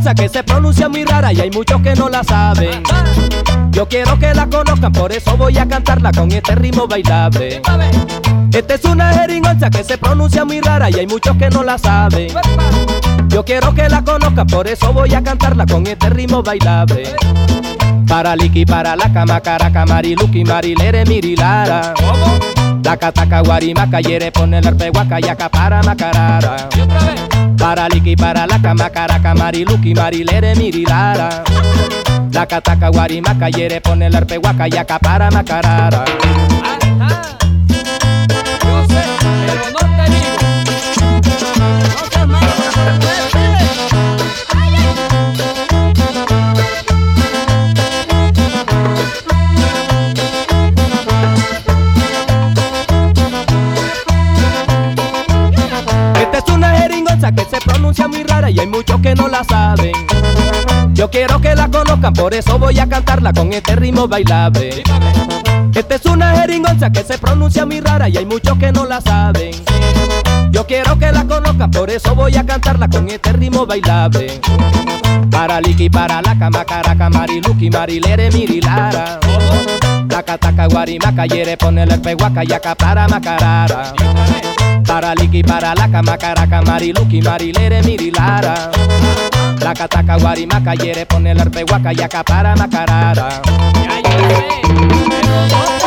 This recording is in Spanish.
jeringonza que se pronuncia muy rara y hay muchos que no la saben. Yo quiero que la conozcan, por eso voy a cantarla con este ritmo bailable. Esta es una jeringonza que se pronuncia muy rara y hay muchos que no la saben. Yo quiero que la conozcan, por eso voy a cantarla con este ritmo bailable. Para Liki, para la cama, caraca, mariluki, marilere, mirilara. Taca, taca, guarimaca, yere, pone el arpe, guaca, yaca, para macarara. Para Liki, para la cama, caraca, mariluki, marilere, mirilara. Taca, taca, guarimaca, yere, pone el arpe, guaca, yaca, para macarara. Yo sé, pero no te digo. No seas malo, Esta es una jeringonza que se pronuncia muy rara y hay muchos que no la saben. Yo quiero que la conozcan, por eso voy a cantarla con este ritmo bailable. Esta es una jeringonza que se pronuncia muy rara y hay muchos que no la saben. Yo quiero que la conozcan, por eso voy a cantarla con este ritmo bailable. Para Liki, para la cama, caraca, mariluki, marilere, mirilara. Taca, taca, guarimaca, yere, pone el arpe, guaca, yaca, para macarara. Para Liki, para la cama, caraca, mariluki, marilere, mirilara. Taca, taca, guarimaca, yere, pone el arpe, guaca, yaca, para macarara. ya sé, pero no